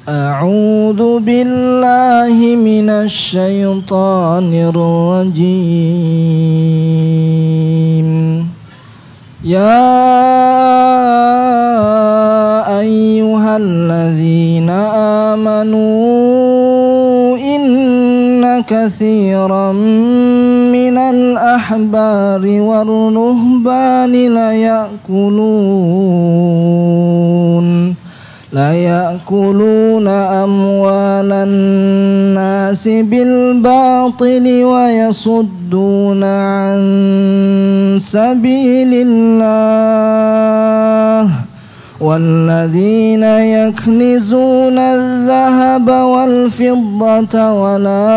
أعوذ بالله من الشيطان الرجيم يا أيها الذين آمنوا إن كثيرا من الأحبار والرهبان ليأكلون أموال الناس بالباطل ويصدون عن سبيل الله والذين يكنزون الذهب والفضة ولا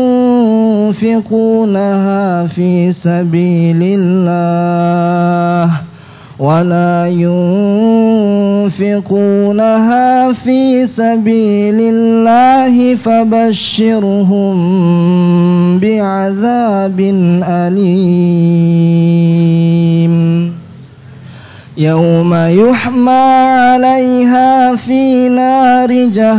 ينفقونها في سبيل الله فبشرهم بعذاب أليم يوم يحمى عليها في نار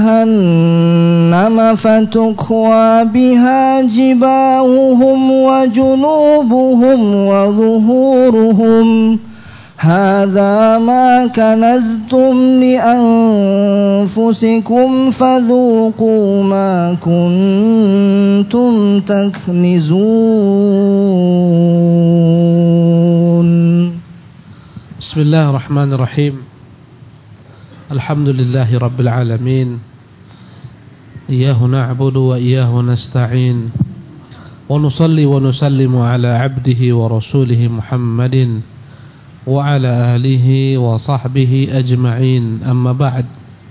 جهنم فتكوى بها جباههم وجنوبهم وظهورهم هذا ما كنزتم لأنفسكم فذوقوا ما كنتم تكنزون. بسم الله الرحمن الرحيم. الحمد لله رب العالمين. إياه نعبد وإياه نستعين. ونصلي ونسلم على عبده ورسوله محمد وعلى آله وصحبه أجمعين. أما بعد.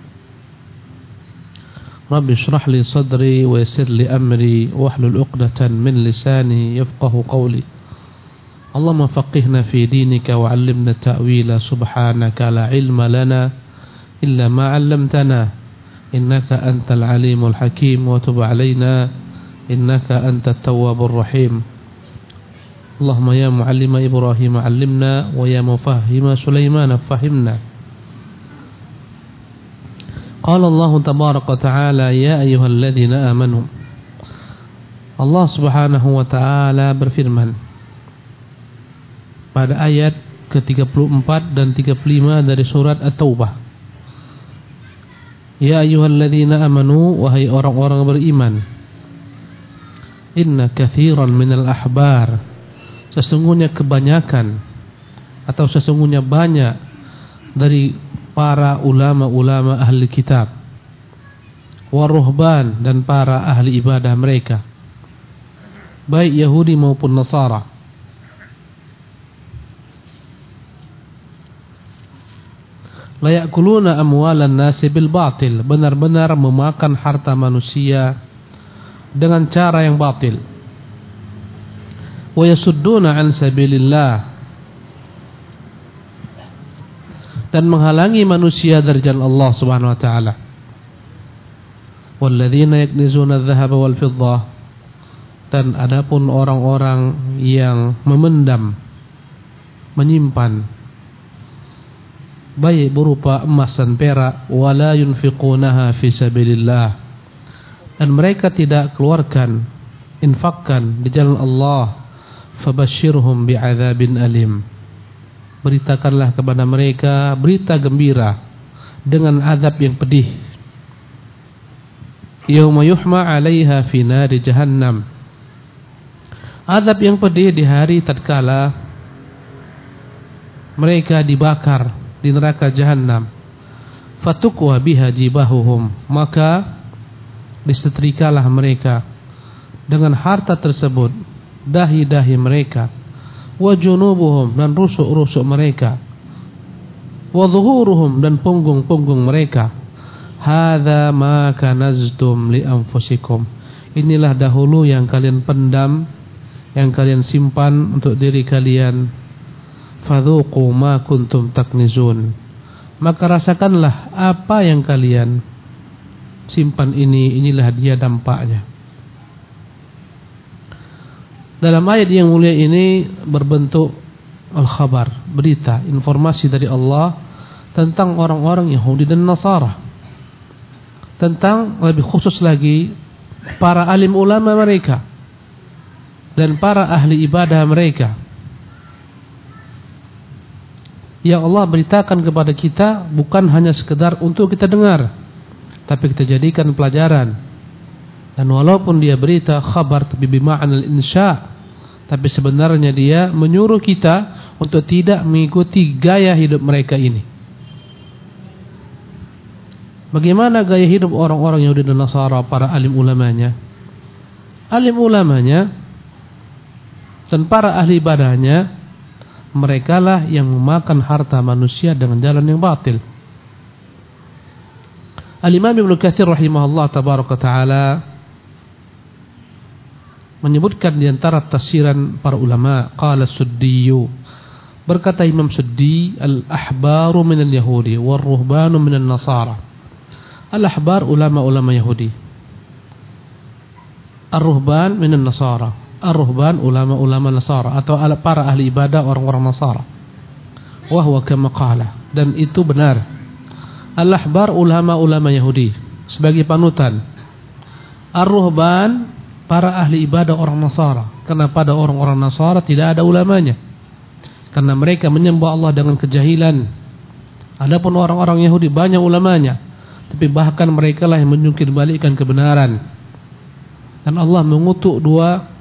رب اشرح لي صدري ويسر لي أمري واحلل عقدة من لساني يفقه قولي. اللهم فقهنا في دينك وعلمنا التأويل. سبحانك لا علم لنا إلا ما علمتنا إنك أنت العليم الحكيم وتب علينا إنك أنت التواب الرحيم. اللهم يا معلم إبراهيم علمنا ويا مفهم سليمان فهمنا. قال الله تبارك وتعالى يا أيها الذين آمنوا. Allah subhanahu wa ta'ala berfirman pada ayat ke-34 dan 35 dari surat At-Taubah. Ya ayyuhalladzina amanu, wahai orang-orang beriman. Inna katsiran minal ahbar, sesungguhnya kebanyakan atau sesungguhnya banyak dari para ulama-ulama ahli kitab, waruhban, dan para ahli ibadah mereka, baik Yahudi maupun Nasara, layakuluna amwalan nasi bil batil, benar-benar memakan harta manusia dengan cara yang batil. Wa yasudduna an sabilillah, dan menghalangi manusia dari jalan Allah Subhanahu wa taala. Walladzina yaknizuna adh-dhahaba wal fiddah, dan adapun orang-orang yang memendam, menyimpan, baik berupa emas dan perak, wala yunfiqunaha fi sabilillah, dan mereka tidak keluarkan, infakkan di jalan Allah, fabashshirhum bi'adzabin alim, beritakanlah kepada mereka berita gembira dengan azab yang pedih. Yauma yuhma 'alaiha fi nari jahannam, azab yang pedih di hari tatkala mereka dibakar di neraka jahannam. Fatukwa biha jibahuhum, maka disetrikalah mereka dengan harta tersebut dahi-dahi mereka, wa junubuhum, dan rusuk-rusuk mereka, wa zuhuruhum, dan punggung-punggung mereka. Hadza ma kanaztum li anfusikum, inilah dahulu yang kalian pendam, yang kalian simpan untuk diri kalian. Fadzuqu ma kuntum taknizun, maka rasakanlah apa yang kalian simpan ini, inilah dia dampaknya. Dalam ayat yang mulia ini berbentuk al-khabar, berita, informasi dari Allah tentang orang-orang Yahudi dan Nasara, tentang lebih khusus lagi para alim ulama mereka dan para ahli ibadah mereka yang Allah beritakan kepada kita bukan hanya sekedar untuk kita dengar, tapi kita jadikan pelajaran. Dan walaupun dia berita khabar tapi bima'anal insya', tapi sebenarnya dia menyuruh kita untuk tidak mengikuti gaya hidup mereka ini. Bagaimana gaya hidup orang-orang Yahudi dan Nasara, para alim ulamanya? Alim ulamanya dan para ahli ibadahnya, merekalah yang memakan harta manusia dengan jalan yang batil. Al-Imam Ibnu Katsir rahimahullah tabaraka ta'ala menyebutkan di antara tafsiran para ulama, qala Suddiyu, berkata Imam Suddi, al-ahbaru minal yahudi wal ruhbanu minal nasara. Al-ahbar ulama-ulama Yahudi, ar-ruhban minan nasara. Ar-ruhban ulama-ulama Nasara atau para ahli ibadah orang-orang Nasara. Wa huwa kama qala, dan itu benar. Al-ahbar ulama-ulama Yahudi sebagai panutan. Ar-ruhban para ahli ibadah orang Nasara, karena pada orang-orang Nasara tidak ada ulamanya, karena mereka menyembah Allah dengan kejahilan. Adapun orang-orang Yahudi banyak ulamanya, tapi bahkan mereka lah yang menjungkir balikkan kebenaran. Dan Allah mengutuk dua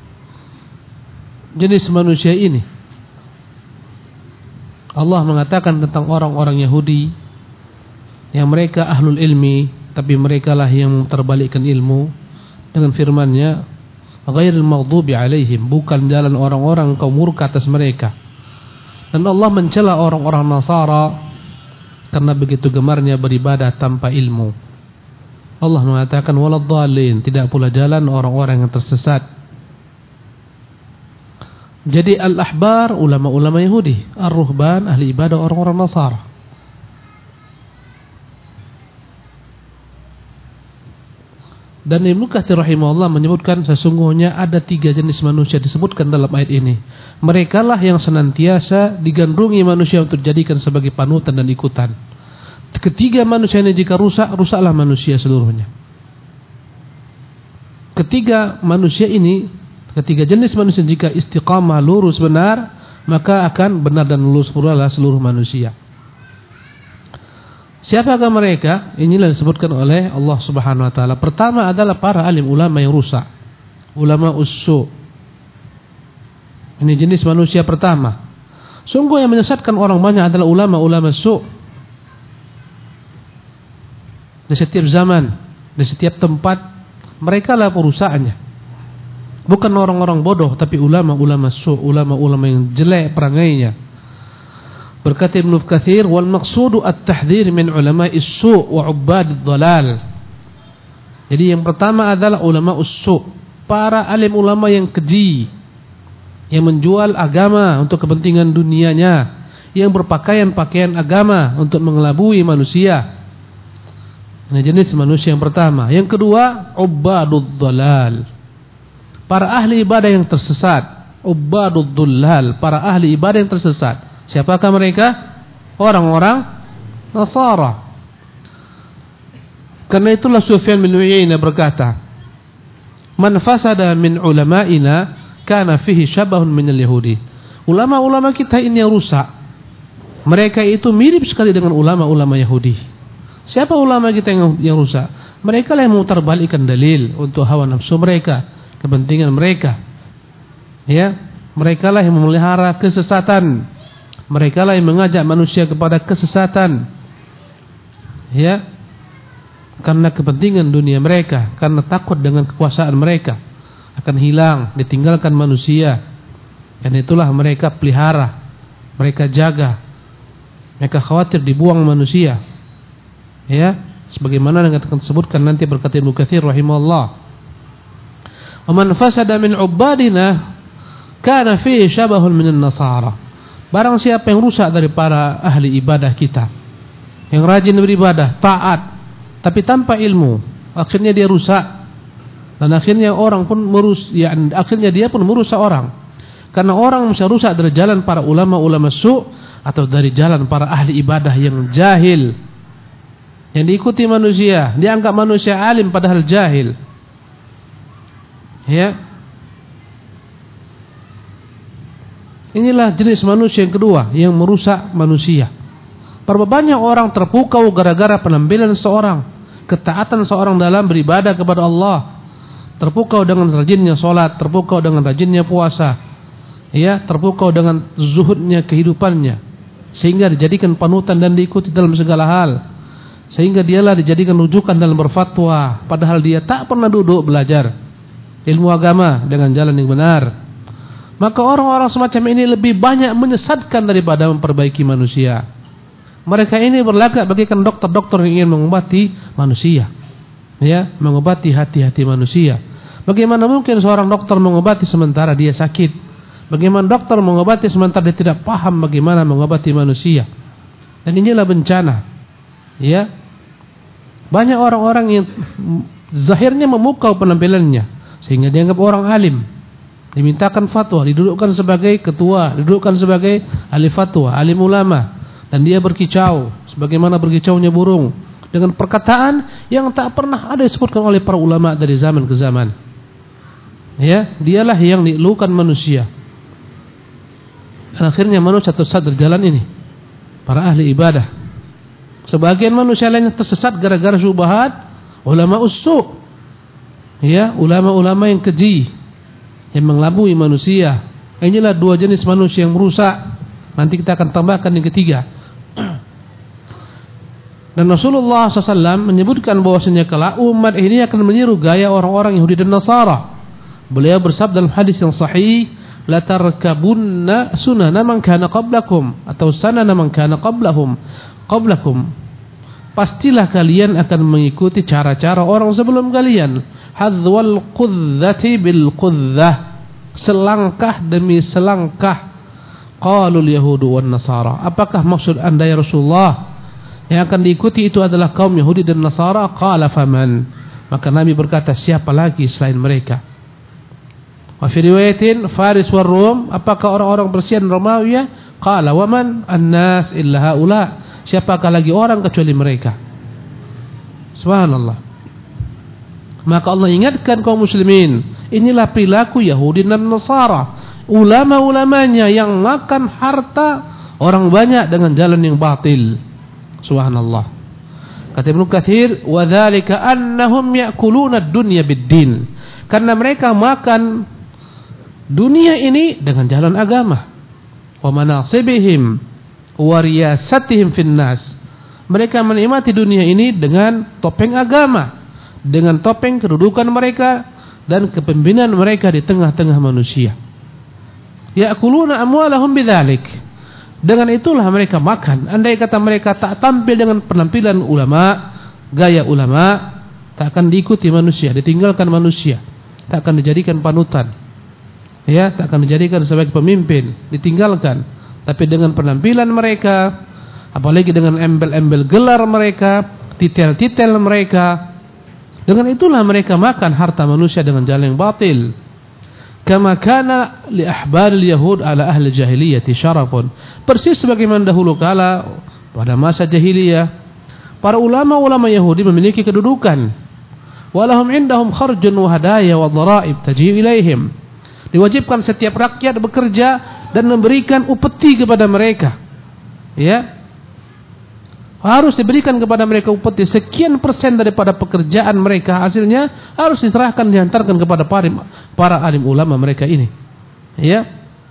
jenis manusia ini. Allah mengatakan tentang orang-orang Yahudi yang mereka ahlul ilmi, tapi mereka lah yang terbalikkan ilmu, dengan firman-Nya, ghairil maghdubi alaihim, bukan jalan orang-orang kaum murka atas mereka. Dan Allah mencela orang-orang Nasara karena begitu gemarnya beribadah tanpa ilmu. Allah mengatakan waladhdallin, tidak pula jalan orang-orang yang tersesat. Jadi al-ahbar ulama-ulama Yahudi, ar-ruhban ahli ibadah orang-orang Nasara. Dan Ibnu Katsir rahimahullah menyebutkan sesungguhnya ada 3 jenis manusia disebutkan dalam ayat ini. Mereka lah yang senantiasa digandrungi manusia untuk dijadikan sebagai panutan dan ikutan. Ketiga manusia ini jika rusak, rusaklah manusia seluruhnya. Ketiga jenis manusia jika istiqamah lurus benar, maka akan benar dan lurus pula seluruh manusia. Siapakah mereka? Inilah disebutkan oleh Allah Subhanahu wa taala. Pertama adalah para alim ulama yang rusak, ulama ussu. Ini jenis manusia pertama. Sungguh yang menyesatkan orang banyak adalah ulama-ulama su. Di setiap zaman, di setiap tempat, mereka lah perusahaannya. Bukan orang-orang bodoh, tapi ulama-ulama su, ulama-ulama yang jelek perangainya. Berkata Ibnu Katsir, wal maqsudu at-tahdhir min ulama'is su' wa 'ubbadid dhalal. Jadi yang pertama adalah ulama ussu, para alim ulama yang keji, yang menjual agama untuk kepentingan dunianya, yang berpakaian-pakaian agama untuk mengelabui manusia. Ini jenis manusia yang pertama. Yang kedua, ubbadud dhalal, para ahli ibadah yang tersesat. Ubbadud dhalal, para ahli ibadah yang tersesat. Siapakah mereka? Orang-orang Nasara. Karena itulah Sufyan bin Uyainah berkata, man fasada min ulama'ina kana fihi syabahun minal yahudi. Ulama-ulama kita ini yang rusak, mereka itu mirip sekali dengan ulama-ulama Yahudi. Siapa ulama kita yang rusak? Mereka lah yang memutarbalikkan dalil untuk hawa nafsu mereka, kepentingan mereka. Ya, mereka lah yang memelihara kesesatan. Mereka lah yang mengajak manusia kepada kesesatan. Ya, karena kepentingan dunia mereka, karena takut dengan kekuasaan mereka akan hilang, ditinggalkan manusia. Dan itulah mereka pelihara, mereka jaga, mereka khawatir dibuang manusia. Ya, sebagaimana yang akan disebutkan nanti berkata Ibnu Katsir rahimahullah. Wa man fasada min ubadina kana fihi syabahun minan nasara. Barang siapa yang rusak dari para ahli ibadah kita, yang rajin beribadah, taat, tapi tanpa ilmu, akhirnya dia rusak. Dan akhirnya orang pun akhirnya dia pun merusak orang. Karena orang bisa rusak dari jalan para ulama-ulama su' atau dari jalan para ahli ibadah yang jahil. yang diikuti manusia, dianggap manusia alim padahal jahil. Ya. Inilah jenis manusia yang kedua yang merusak manusia. Berapa banyak orang terpukau gara-gara penampilan seorang, ketaatan seorang dalam beribadah kepada Allah. Terpukau dengan rajinnya sholat, terpukau dengan rajinnya puasa, ya, terpukau dengan zuhudnya kehidupannya, sehingga dijadikan panutan dan diikuti dalam segala hal. Sehingga dialah dijadikan rujukan dalam berfatwa, padahal dia tak pernah duduk belajar ilmu agama dengan jalan yang benar. Maka orang-orang semacam ini lebih banyak menyesatkan daripada memperbaiki manusia. Mereka ini berlagak bagaikan dokter-dokter yang ingin mengobati manusia, ya, mengobati hati-hati manusia. Bagaimana mungkin seorang dokter mengobati sementara dia sakit? Bagaimana dokter mengobati sementara dia tidak paham bagaimana mengobati manusia? Dan inilah bencana, ya. Banyak orang-orang yang zahirnya memukau penampilannya sehingga dianggap orang alim, dimintakan fatwa, didudukkan sebagai ketua, didudukkan sebagai ahli fatwa, alim ulama, dan dia berkicau sebagaimana berkicaunya burung dengan perkataan yang tak pernah ada disebutkan oleh para ulama dari zaman ke zaman. Ya, dialah yang dielukan manusia. Dan akhirnya manusia tersesat dari jalan ini. Para ahli ibadah. Sebagian manusia lainnya tersesat gara-gara syubhat ulama ussu. Ya, ulama-ulama yang keji, yang mengelabui manusia. Inilah dua jenis manusia yang merusak. Nanti kita akan tambahkan yang ketiga. Dan Rasulullah SAW menyebutkan bahwasanya kelak umat ini akan meniru gaya orang-orang Yahudi dan Nasara. Beliau bersabda dalam hadis yang sahih, la tarkabunna sunana man kana qablakum, atau sanana man kana qablakum. Pastilah kalian akan mengikuti cara-cara orang sebelum kalian. Hadzwal qudzati bil qudzah, selangkah demi selangkah. Qalul yahudu wan nasara, apakah maksud anda ya Rasulullah? Yang akan diikuti itu adalah kaum Yahudi dan Nasara. Qala faman, maka Nabi berkata, siapa lagi selain mereka? Wa fi riwayatin Faris war Rum, apakah orang-orang Persia dan Romawi? Qala waman annas illa haula, siapakah lagi orang kecuali mereka? Subhanallah. Maka Allah ingatkan kaum muslimin, inilah perilaku Yahudi dan Nasara, ulama-ulamanya yang makan harta orang banyak dengan jalan yang batil. Subhanallah. Kata Ibnu Katsir, wa dzalika annahum ya'kuluna ad-dunya bid-din, karena mereka makan dunia ini dengan jalan agama. Wa manasibihim wa riyasatihim fin nas, mereka menikmati dunia ini dengan topeng agama, dengan topeng kedudukan mereka dan kepemimpinan mereka di tengah-tengah manusia. Ya'kuluna amwalahum bidzalik, dengan itulah mereka makan. Andai kata mereka tak tampil dengan penampilan ulama, gaya ulama, tak akan diikuti manusia, ditinggalkan manusia, tak akan dijadikan panutan, ya, tak akan dijadikan sebagai pemimpin, ditinggalkan. Tapi dengan penampilan mereka, apalagi dengan embel-embel gelar mereka, titel-titel mereka, dengan itulah mereka makan harta manusia dengan jalan yang batil. Kama kana li ahbaril yahud ala ahli jahiliyati syarafun, persis sebagaimana dahulu kala pada masa jahiliyah para ulama-ulama Yahudi memiliki kedudukan. Walahum indahum kharjun wa hadaya wa dharaib taji'u ilaihim, diwajibkan setiap rakyat bekerja dan memberikan upeti kepada mereka, ya, harus diberikan kepada mereka upeti, sekian persen daripada pekerjaan mereka hasilnya harus diserahkan, dihantarkan kepada para alim ulama mereka ini, ya,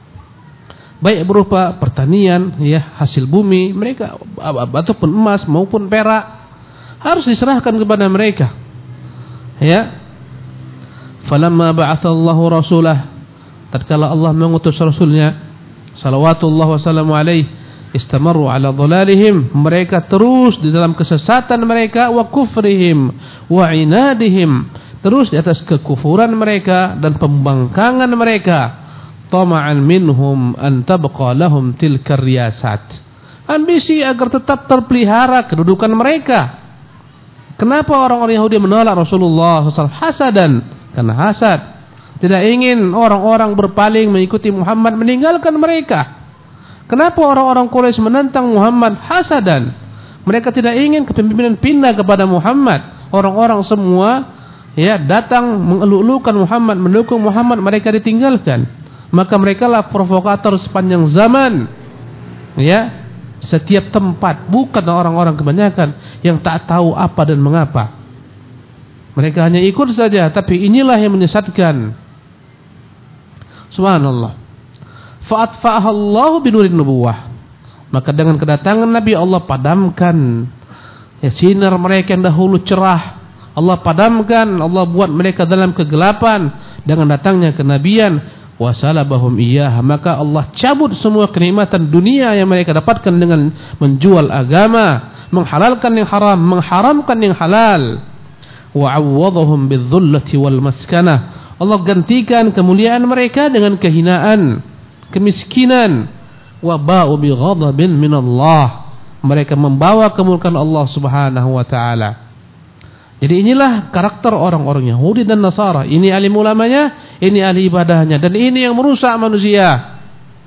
baik berupa pertanian, ya, hasil bumi mereka ataupun emas maupun perak harus diserahkan kepada mereka, ya. Falamma ba'atsallahu rasulah, tatkala Allah mengutus rasulnya salawatullah wassalamu alaihi, istamaru ala dhalalihim, mereka terus di dalam kesesatan mereka, wa kufrihim wa inadihim, terus di atas kekufuran mereka dan pembangkangan mereka. Tama'an minhum an tabqa lahum tilka riyasat, ambisi agar tetap terpelihara kedudukan mereka. Kenapa orang-orang Yahudi menolak Rasulullah SAW? Hasadan, karena hasad, tidak ingin orang-orang berpaling mengikuti Muhammad, meninggalkan mereka. Kenapa orang-orang Quraisy menentang Muhammad? Hasadan, Mereka tidak ingin kepemimpinan pindah kepada Muhammad. Orang-orang semua datang mengeluh-elukan Muhammad, mendukung Muhammad, mereka ditinggalkan. Maka merekalah provokator sepanjang zaman. Setiap tempat, bukan orang-orang kebanyakan yang tak tahu apa dan mengapa. Mereka hanya ikut saja, tapi inilah yang menyesatkan. Subhanallah. Fa'atfa'ahallahu binurin nubuwah. Maka dengan kedatangan Nabi, Allah padamkan sinar mereka yang dahulu cerah. Allah padamkan, Allah buat mereka dalam kegelapan dengan datangnya kenabian. Wasalabahum iyyaha, maka Allah cabut semua kenikmatan dunia yang mereka dapatkan dengan menjual agama, menghalalkan yang haram, mengharamkan yang halal. Wa'awwadhum bidzullati wal maskanah. Allah gantikan kemuliaan mereka dengan kehinaan, kemiskinan. Wa ba'u bi ghadabin min Allah. Mereka membawa kemurkaan Allah Subhanahu wa taala. Jadi inilah karakter orang-orang Yahudi dan Nasara. Ini alim ulamanya, ini ahli ibadahnya, dan ini yang merusak manusia.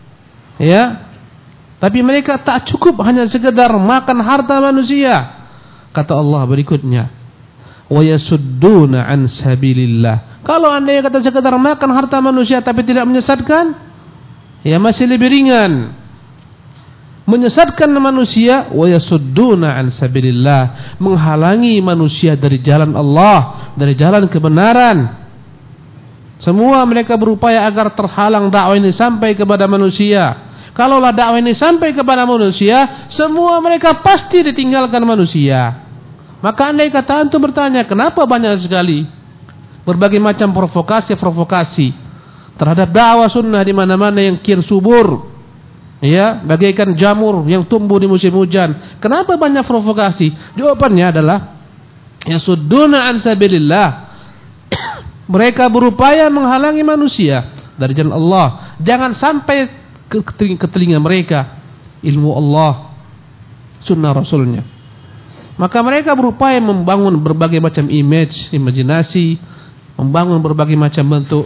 Tapi mereka tak cukup hanya sekedar makan harta manusia. Kata Allah berikutnya, wa yasudduna an sabilillah. Kalau andai kata sekedar makan harta manusia tapi tidak menyesatkan, masih lebih ringan. Menyesatkan manusia, wa yasudduna an sabilillah, menghalangi manusia dari jalan Allah, dari jalan kebenaran. Semua mereka berupaya agar terhalang dakwah ini sampai kepada manusia. Kalaulah dakwah ini sampai kepada manusia, semua mereka pasti ditinggalkan manusia. Maka andai kata antum bertanya, kenapa banyak sekali berbagai macam provokasi terhadap dakwah sunnah di mana-mana yang kian subur, bagaikan jamur yang tumbuh di musim hujan. Kenapa banyak provokasi? Jawabannya adalah yasudduna an sabilillah. Mereka berupaya menghalangi manusia dari jalan Allah. Jangan sampai ke telinga mereka ilmu Allah, sunnah Rasulnya. Maka mereka berupaya membangun berbagai macam imajinasi, membangun berbagai macam bentuk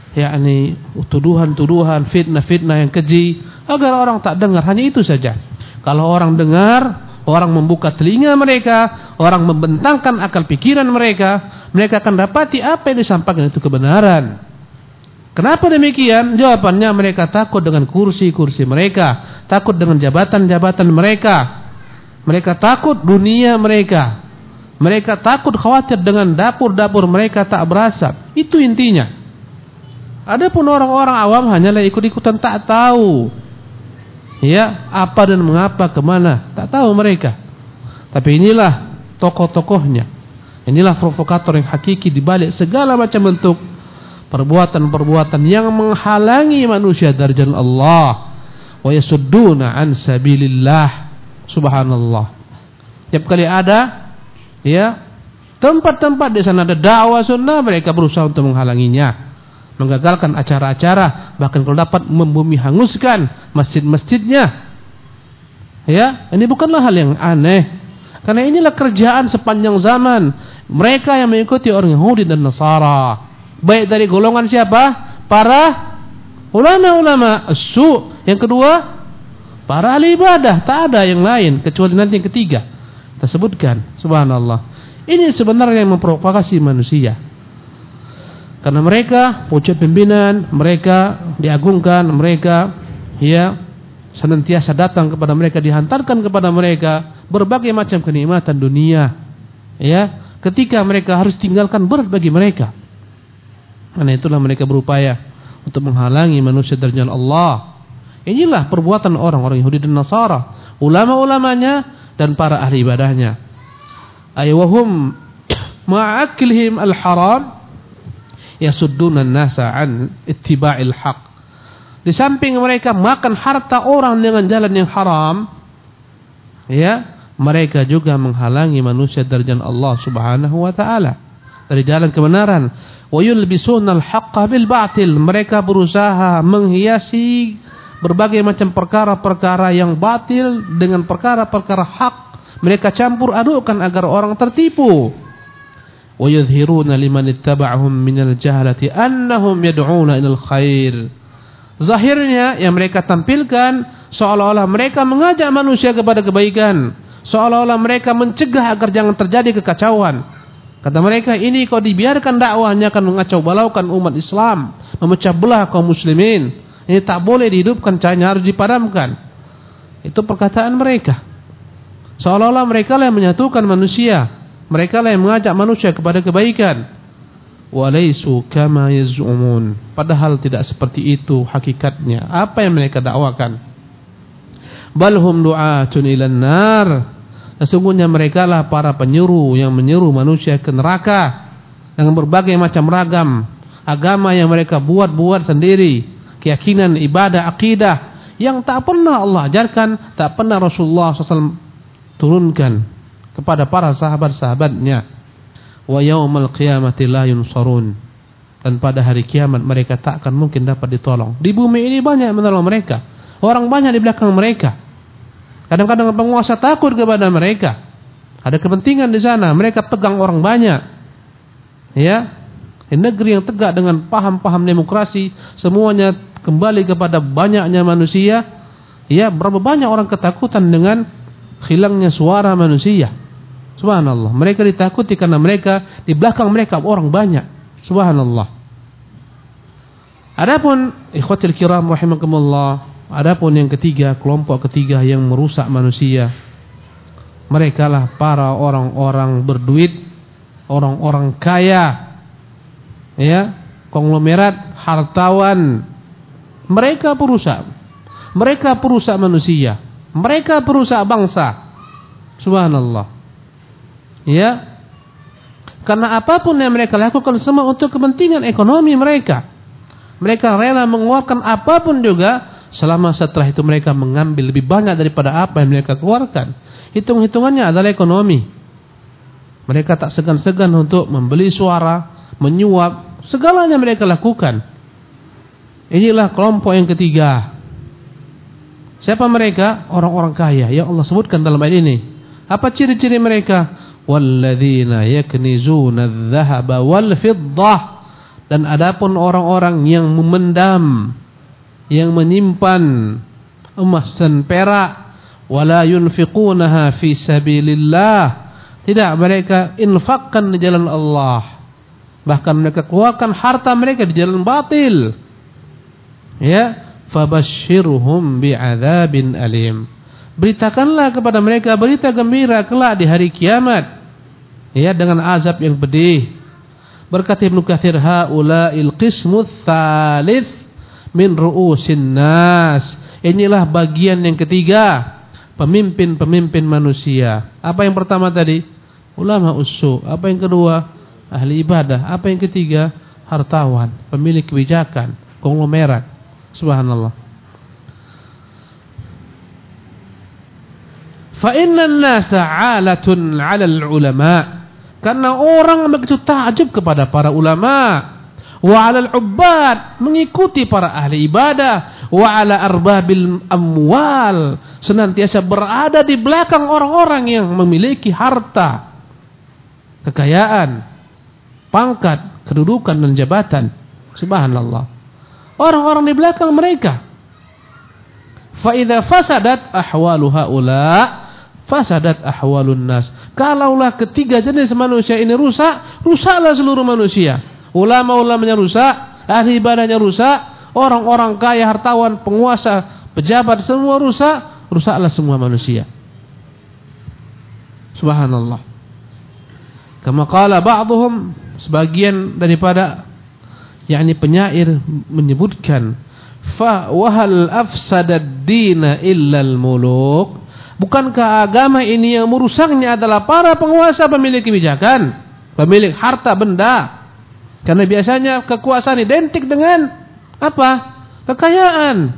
tuduhan-tuduhan, fitnah-fitnah yang keji, agar orang tak dengar. Hanya itu saja. Kalau orang dengar, orang membuka telinga mereka, orang membentangkan akal pikiran mereka, mereka akan dapati apa yang disampaikan itu kebenaran. Kenapa demikian? Jawabannya, mereka takut dengan kursi-kursi mereka, takut dengan jabatan-jabatan mereka, mereka takut dunia mereka, mereka takut khawatir dengan dapur-dapur mereka tak berasap. Itu intinya. Adapun orang-orang awam hanyalah ikut-ikutan, tak tahu apa dan mengapa, kemana, tak tahu mereka. Tapi inilah tokoh-tokohnya, inilah provokator yang hakiki di balik segala macam bentuk perbuatan-perbuatan yang menghalangi manusia dari jalan Allah. Wa yasudduna an sabilillah. Subhanallah. Tiap kali ada tempat-tempat di sana ada dakwah sunnah, mereka berusaha untuk menghalanginya, menggagalkan acara-acara, bahkan kalau dapat membumi hanguskan masjid-masjidnya. Ini bukanlah hal yang aneh, karena inilah kerjaan sepanjang zaman mereka yang mengikuti orang Yahudi dan Nasara. Baik dari golongan siapa? Para ulama-ulama as-su'. Yang kedua, para ahli ibadah. Tak ada yang lain kecuali nanti yang ketiga kita sebutkan. Subhanallah. Ini sebenarnya yang memprovokasi manusia. Karena mereka punya pimpinan, mereka diagungkan, mereka senantiasa datang kepada mereka, dihantarkan kepada mereka berbagai macam kenikmatan dunia. Ketika mereka harus tinggalkan berat bagi mereka. Karena itulah mereka berupaya untuk menghalangi manusia dari jalan Allah. Inilah perbuatan orang-orang Yahudi dan Nasara, ulama-ulamanya dan para ahli ibadahnya. Aywahum ma'aklihim al-haram yasudduna an-nasa an ittiba'il haq. Di samping mereka makan harta orang dengan jalan yang haram, mereka juga menghalangi manusia dari jalan Allah Subhanahu wa taala, dari jalan kebenaran. Wa yulbisuna al-haqqa bil batil. Mereka berusaha menghiasi berbagai macam perkara-perkara yang batil dengan perkara-perkara hak. Mereka campur adukkan agar orang tertipu. Wa yudhhiruna liman ittaba'ahum minal jahalati annahum yad'una ilal khair. Zahirnya yang mereka tampilkan seolah-olah mereka mengajak manusia kepada kebaikan, Seolah-olah mereka mencegah agar jangan terjadi kekacauan. Kata mereka, ini kalau dibiarkan dakwahnya akan mengacau balaukan umat Islam, memecah belah kaum muslimin. Ini tak boleh dihidupkan, cahayanya harus dipadamkan. Itu perkataan mereka. Seolah-olah mereka lah yang menyatukan manusia, mereka lah yang mengajak manusia kepada kebaikan. Walaisu kama yaz'umun. Padahal tidak seperti itu hakikatnya. Apa yang mereka dakwakan? Balhum du'atun ilan nar. Sesungguhnya mereka lah para penyeru yang menyeru manusia ke neraka dengan berbagai macam ragam agama yang mereka buat-buat sendiri, keyakinan, ibadah, akidah yang tak pernah Allah ajarkan, tak pernah Rasulullah SAW turunkan kepada para sahabat-sahabatnya. Wa yaumal qiyamati la yunsarun. Dan pada hari kiamat mereka tak akan mungkin dapat ditolong. Di bumi ini banyak yang menolong mereka, orang banyak di belakang mereka. Kadang-kadang penguasa takut kepada mereka. Ada kepentingan di sana, mereka pegang orang banyak. Ya, di negeri yang tegak dengan paham-paham demokrasi, semuanya kembali kepada banyaknya manusia. Ya, berapa banyak orang ketakutan dengan hilangnya suara manusia. Subhanallah, mereka ditakuti karena mereka di belakang mereka orang banyak. Subhanallah. Adapun ikhwatul kiram rahimakumullah, adapun yang ketiga, kelompok ketiga yang merusak manusia, mereka lah para orang-orang berduit, orang-orang kaya, ya, konglomerat, hartawan. Mereka perusak manusia, mereka perusak bangsa. Subhanallah. Ya, karena apapun yang mereka lakukan semua untuk kepentingan ekonomi mereka. Mereka rela mengeluarkan apapun juga selama setelah itu mereka mengambil lebih banyak daripada apa yang mereka keluarkan. Hitung-hitungannya adalah ekonomi. Mereka tak segan-segan untuk membeli suara, menyuap, segalanya mereka lakukan. Inilah kelompok yang ketiga. Siapa mereka? Orang-orang kaya yang Allah sebutkan dalam ayat ini. Apa ciri-ciri mereka? Walladzina yaknizuna adh-dhahaba wal fiddah. Dan adapun orang-orang yang memendam, yang menyimpan emas dan perak, wala yunfiqunaha fi sabilillah, tidak mereka infakkan di jalan Allah, bahkan mereka keluarkan harta mereka di jalan batil. Ya, fabashshirhum bi'adzabin alim. Beritakanlah kepada mereka berita gembira kelak di hari kiamat, ya, dengan azab yang pedih. Berkata Ibnu Katsir, haula'il qismut tsalits min ru'usin nas. Inilah bagian yang ketiga, pemimpin-pemimpin manusia. Apa yang pertama tadi? Ulama ussu. Apa yang kedua? Ahli ibadah. Apa yang ketiga? Hartawan, pemilik kebijakan, konglomerat. Subhanallah. Fa innan nasa 'alatun 'alal ulama. Karena orang begitu takjub kepada para ulama, wa 'alal 'ubbad, mengikuti para ahli ibadah, wa 'ala arbabil amwal, senantiasa berada di belakang orang-orang yang memiliki harta, kekayaan, pangkat, kedudukan dan jabatan. Subhanallah. Orang-orang di belakang mereka. Fa idza fasadat ahwalu haula fasadat ahwalun nas. Kalaulah ketiga jenis manusia ini rusak, rusaklah seluruh manusia. Ulama-ulamanya rusak, ahli ibadahnya rusak, orang-orang kaya, hartawan, penguasa, pejabat semua rusak, rusaklah semua manusia. Subhanallah. Kama qala ba'dhum, sebagian daripada penyair menyebutkan, fa wahal afsadad dina illal muluk. Bukankah agama ini yang merusaknya adalah para penguasa, pemilik kebijakan, pemilik harta benda? Karena biasanya kekuasaan identik dengan apa? Kekayaan.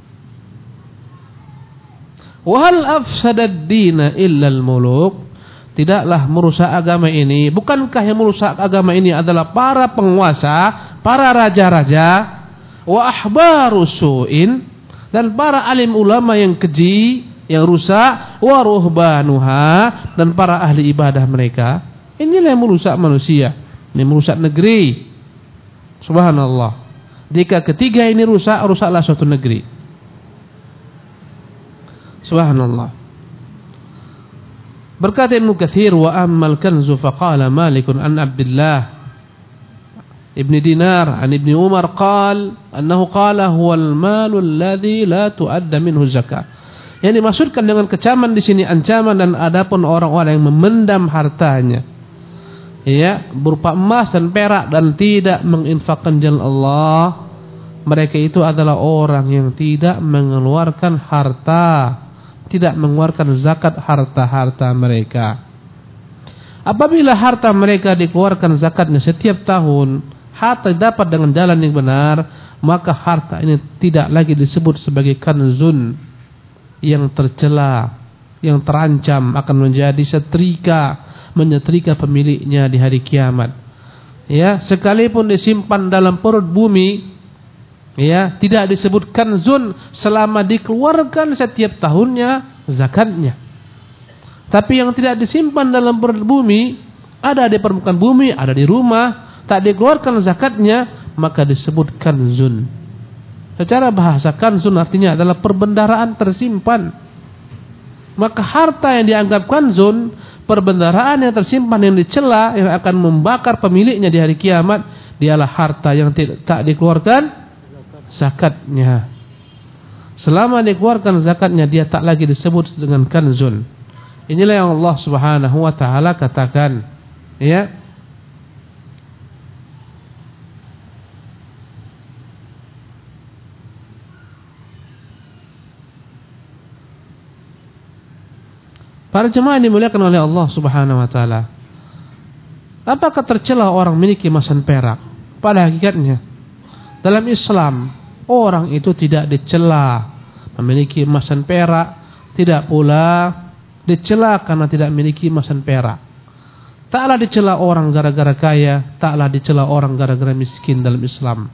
Wahal afsadad dina illal muluk. Tidaklah merusak agama ini. Bukankah yang merusak agama ini adalah para penguasa, para raja-raja, wa ahbaru su'in, dan para alim ulama yang keji, yang rusak, wa ruhbanuha, dan para ahli ibadah mereka. Inilah yang merusak manusia, ini merusak negeri. Subhanallah. Jika ketiga ini rusak, rusaklah suatu negeri. Subhanallah. Berkata Ibnu Katsir, wa ammal kanzu faqala Malikun an Abdullah Ibn Dinar an Ibn Umar annahu qala huwal malul ladzi la tu'adda minhu zakah. Yang dimaksudkan dengan kecaman di sini ancaman, dan adapun orang-orang yang memendam hartanya, ya, berupa emas dan perak dan tidak menginfakkan jalan Allah, mereka itu adalah orang yang tidak mengeluarkan harta, tidak mengeluarkan zakat harta-harta mereka. Apabila harta mereka dikeluarkan zakatnya setiap tahun, harta dapat dengan jalan yang benar, maka harta ini tidak lagi disebut sebagai kanzun yang tercela, yang terancam akan menjadi menyetrika pemiliknya di hari kiamat. Ya, sekalipun disimpan dalam perut bumi, ya, tidak disebut kanzun selama dikeluarkan setiap tahunnya zakatnya. Tapi yang tidak disimpan dalam perut bumi, ada di permukaan bumi, ada di rumah, tak dikeluarkan zakatnya, maka disebut kanzun. Secara bahasa kanzun artinya adalah perbendaharaan tersimpan. Maka harta yang dianggap kanzun, perbendaharaan yang tersimpan, yang dicela, yang akan membakar pemiliknya di hari kiamat, dialah harta yang tak dikeluarkan zakatnya. Selama dikeluarkan zakatnya, dia tak lagi disebut dengan kanzun. Inilah yang Allah Subhanahu wa taala katakan, ya. Para jemaah yang dimuliakan oleh Allah Subhanahu wa taala, apakah tercela orang memiliki emas dan perak? Pada hakikatnya, dalam Islam, orang itu tidak dicela memiliki emas dan perak, tidak pula dicela karena tidak memiliki emas dan perak. Taklah dicela orang gara-gara kaya, taklah dicela orang gara-gara miskin dalam Islam.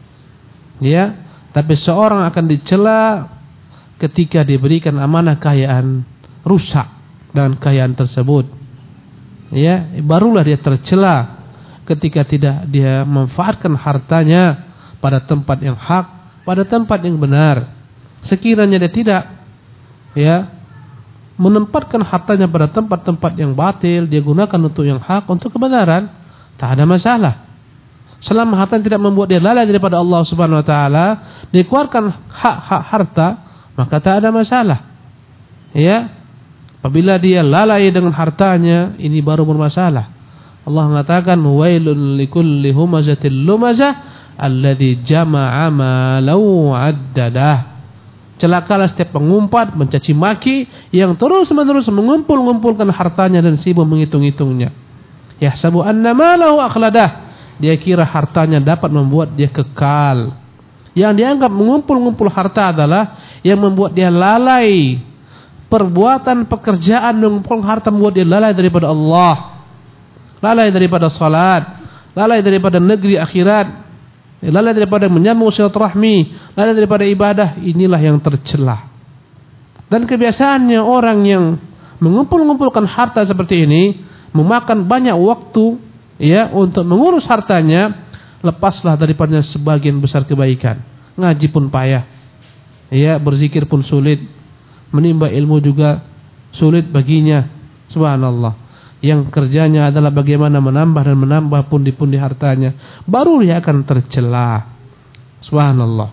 Ya, tapi seorang akan dicela ketika diberikan amanah kekayaan rusak dan kekayaan tersebut. Ya, barulah dia tercela ketika tidak dia memanfaatkan hartanya pada tempat yang hak, pada tempat yang benar. Sekiranya dia tidak, ya, menempatkan hartanya pada tempat-tempat yang batil, dia gunakan untuk yang hak, untuk kebenaran, tak ada masalah. Selama harta tidak membuat dia lalai daripada Allah Subhanahu wa taala, dikeluarkan hak-hak harta, maka tak ada masalah. Ya. Apabila dia lalai dengan hartanya, ini baru bermasalah. Allah mengatakan, wailun likulli humazatil lumazah alladzi jama'a malau 'addadah. Celakalah setiap pengumpat, mencaci maki yang terus-menerus mengumpulkan hartanya dan sibuk menghitung-hitungnya. Yahsabu anna malahu akhladah. Dia kira hartanya dapat membuat dia kekal. Yang dianggap mengumpul harta adalah yang membuat dia lalai. Perbuatan pekerjaan mengumpulkan harta membuat dia lalai daripada Allah, lalai daripada salat, lalai daripada negeri akhirat, lalai daripada menyambung silaturahmi, lalai daripada ibadah. Inilah yang tercela. Dan kebiasaannya orang yang mengumpulkan harta seperti ini memakan banyak waktu, ya, untuk mengurus hartanya. Lepaslah daripada sebagian besar kebaikan. Ngaji pun payah, ya, berzikir pun sulit, menimba ilmu juga sulit baginya. Subhanallah. Yang kerjanya adalah bagaimana menambah dan menambah pundi-pundi hartanya, baru dia akan tercela. Subhanallah.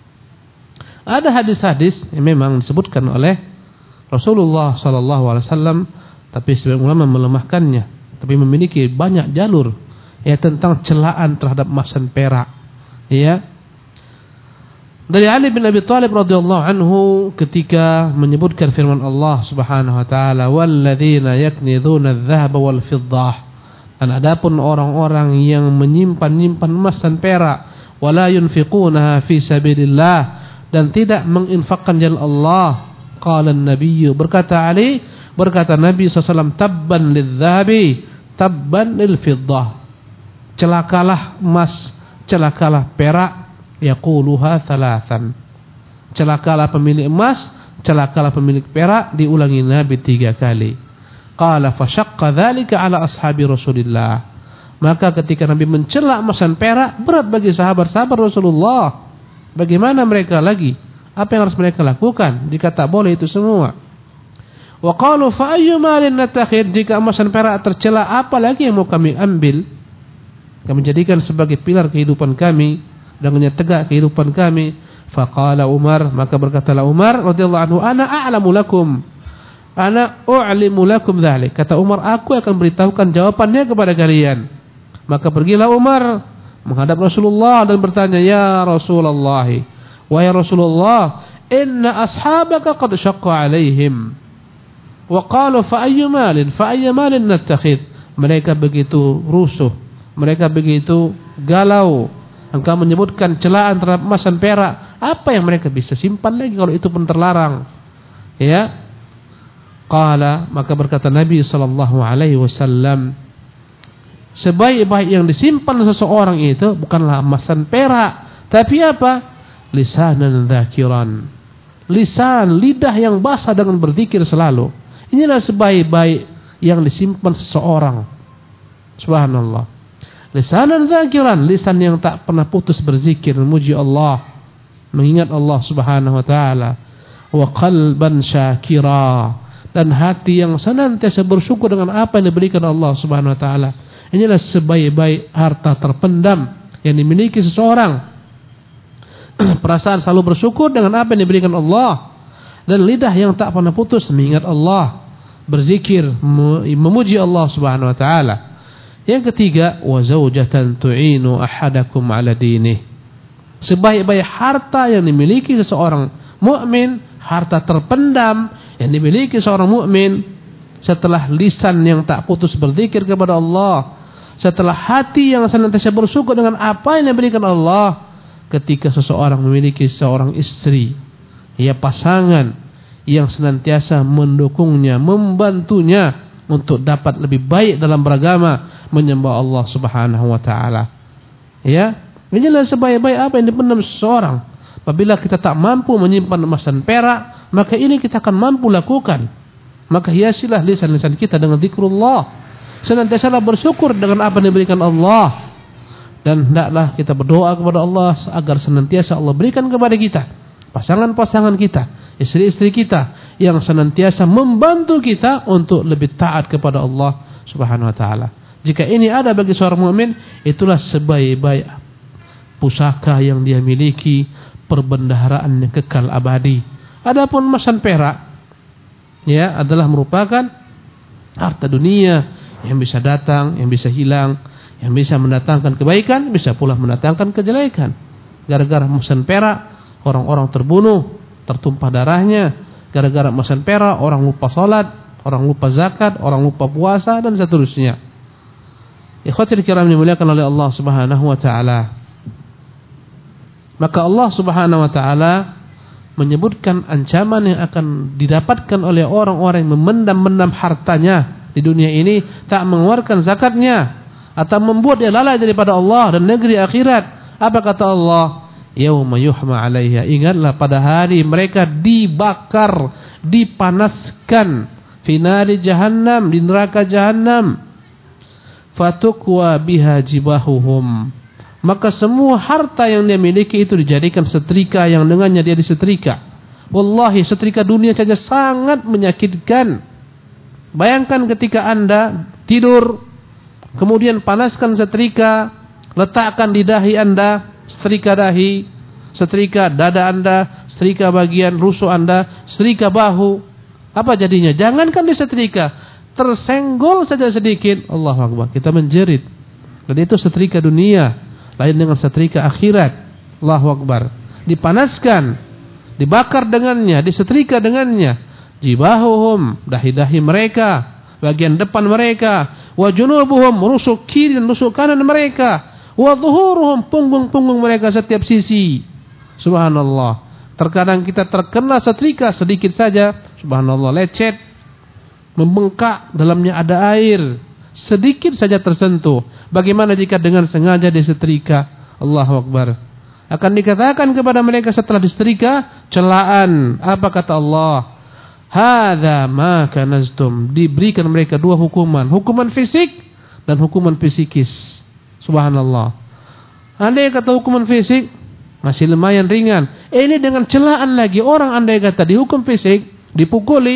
Ada hadis-hadis yang memang disebutkan oleh Rasulullah SAW, tapi sebagian ulama melemahkannya, tapi memiliki banyak jalur, ya, tentang celaan terhadap emas dan perak. Ya. Dari Ali bin Abi Thalib radhiyallahu anhu ketika menyebutkan firman Allah Subhanahu wa taala, walladzina yaknizuna adh-dhahaba wal fiddah. Dan adapun orang-orang yang menyimpan emas dan perak, wala yunfiqunaha fi sabilillah, dan tidak menginfakkan jalan Allah. Qala an-nabiy, berkata Ali, berkata Nabi SAW, tabban lidz-dzahabi, tabban lil fiddah. Celakalah emas, celakalah perak. Yaquluha thalathan. Celakalah pemilik emas, celakalah pemilik perak, diulangi Nabi 3 kali. Qala fashaqqa dzalika ala ashabi Rasulillah. Maka ketika Nabi mencela emas dan perak, berat bagi sahabat-sahabat Rasulullah. Bagaimana mereka lagi? Apa yang harus mereka lakukan jika tak boleh itu semua? Wa qalu fa ayyu malin natakhid, jika emas dan perak tercela, apa lagi yang mau kami ambil? Kami jadikan sebagai pilar kehidupan kami, dengannya tegak kehidupan kami. Faqala Umar, maka berkatalah Umar radhiyallahu anhu, ana a'lamu lakum, ana u'limu lakum dzalik. Kata Umar, aku akan beritahukan jawabannya kepada kalian. Maka pergilah Umar menghadap Rasulullah dan bertanya, ya Rasulullah, wahai Rasulullah, inna ashabaka qad syaqqa alaihim wa qalu fa ayyu malin nattakhid. Mereka begitu rusuh, mereka begitu galau. Engkau menyebutkan celaan terhadap emas dan perak, apa yang mereka bisa simpan lagi kalau itu pun terlarang? Ya. Qala, maka berkata Nabi sallallahu alaihi wasallam, sebaik-baik yang disimpan seseorang itu bukanlah emas dan perak, tapi apa? Lisanan dzakiran. Lisan, lidah yang basah dengan berzikir selalu. Inilah sebaik-baik yang disimpan seseorang. Subhanallah. Lisanan dzakiran, lisan yang tak pernah putus berzikir, memuji Allah, mengingat Allah Subhanahu wa taala. Wa qalban syakira, dan hati yang senantiasa bersyukur dengan apa yang diberikan Allah Subhanahu wa taala. Inilah sebaik-baik harta terpendam yang dimiliki seseorang. Perasaan selalu bersyukur dengan apa yang diberikan Allah, dan lidah yang tak pernah putus mengingat Allah, berzikir, memuji Allah Subhanahu wa taala. Yang ketiga, wa zaujatan tu'inu ahadakum ala dinih. Sebaik-baik harta yang dimiliki seseorang mukmin, harta terpendam yang dimiliki seorang mukmin, setelah lisan yang tak putus berzikir kepada Allah, setelah hati yang senantiasa bersyukur dengan apa yang diberikan Allah, ketika seseorang memiliki seorang istri, ya pasangan yang senantiasa mendukungnya, membantunya untuk dapat lebih baik dalam beragama, menyembah Allah Subhanahu wa taala. Ya, inilah sebaik-baik apa yang dipendam seseorang. Apabila kita tak mampu menyimpan emas dan perak, maka ini kita akan mampu lakukan. Maka hiasilah lisan-lisan kita dengan zikrullah. Senantiasa bersyukur dengan apa yang diberikan Allah. Dan hendaklah kita berdoa kepada Allah agar senantiasa Allah berikan kepada kita pasangan-pasangan kita, istri-istri kita yang senantiasa membantu kita untuk lebih taat kepada Allah Subhanahu wa taala. Jika ini ada bagi seorang mukmin, itulah sebaik-baik pusaka yang dia miliki, perbendaharaan yang kekal abadi. Adapun emas dan perak, ya, adalah merupakan harta dunia yang bisa datang, yang bisa hilang, yang bisa mendatangkan kebaikan, bisa pula mendatangkan kejelekan. Gara-gara emas dan perak, orang-orang terbunuh, tertumpah darahnya. Gara-gara emas dan perak, orang lupa salat, orang lupa zakat, orang lupa puasa, dan seterusnya. Ikhwatul kiram dimuliakan oleh Allah Subhanahu wa taala. Maka Allah Subhanahu wa taala menyebutkan ancaman yang akan didapatkan oleh orang-orang yang memendam-mendam hartanya di dunia ini, tak mengeluarkan zakatnya, atau membuat dia lalai daripada Allah dan negeri akhirat. Apa kata Allah? Yauma yuhma 'alaiha. Ingatlah pada hari mereka dibakar, dipanaskan, fi nari jahannam, di neraka jahannam. Fatukwa biha jibahuhum. Maka semua harta yang dia miliki itu dijadikan setrika yang dengannya dia disetrika. Wallahi, setrika dunia saja sangat menyakitkan. Bayangkan ketika Anda tidur, kemudian panaskan setrika, letakkan di dahi Anda, setrika dahi, setrika dada Anda, setrika bagian rusuk Anda, setrika bahu. Apa jadinya? Jangankan disetrika, tersenggol saja sedikit, Allahu Akbar, kita menjerit. Dan itu setrika dunia, lain dengan setrika akhirat. Allahu Akbar. Dipanaskan, dibakar dengannya, disetrika dengannya. Jibahuhum, dahi-dahi mereka, bagian depan mereka. Wa junubuhum, rusuk kiri dan rusuk kanan mereka. Wa zuhuruhum, punggung-punggung mereka setiap sisi. Subhanallah. Terkadang kita terkena setrika sedikit saja, subhanallah, lecet, membengkak, dalamnya ada air, sedikit saja tersentuh. Bagaimana jika dengan sengaja disetrika? Allahu Akbar. Akan dikatakan kepada mereka setelah disetrika, celaan. Apa kata Allah? Hadza ma kanaztum. Diberikan mereka dua hukuman, hukuman fisik dan hukuman psikis. Subhanallah. Andai kata hukuman fisik masih lumayan ringan, ini dengan celaan lagi. Orang andai kata dihukum fisik, dipukuli,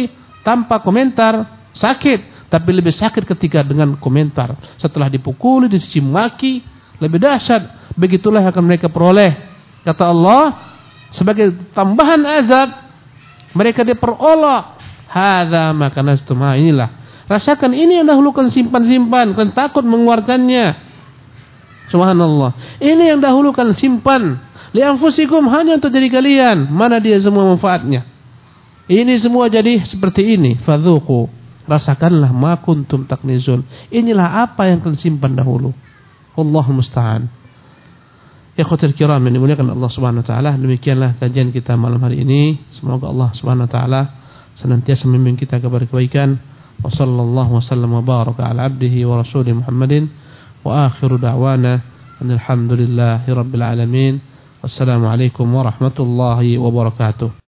tanpa komentar sakit, tapi lebih sakit ketika dengan komentar. Setelah dipukuli, dicaci maki, lebih dahsyat. Begitulah yang akan mereka peroleh. Kata Allah, sebagai tambahan azab, mereka diperolok. Hadza ma kanastum. Inilah, rasakan ini yang dahulu kan simpan-simpan, kan takut mengeluarkannya. Subhanallah. Ini yang dahulu kan simpan. Li anfusikum, hanya untuk diri kalian. Mana dia semua manfaatnya? Ini semua jadi seperti ini. Fadzuqu, rasakanlah ma kuntum taknizun. Inilah apa yang kalian simpan dahulu. Wallahu musta'an. Ikhwatul kiram yang dimuliakan Allah Subhanahu wa taala, demikianlah kajian kita malam hari ini. Semoga Allah Subhanahu wa taala senantiasa membimbing kita kepada kebaikan. Wa sallallahu wasallam wa baraka ala abdihi wa rasulih Muhammadin wa akhiru da'wana alhamdulillahi rabbil alamin. Wassalamu alaikum warahmatullahi wabarakatuh.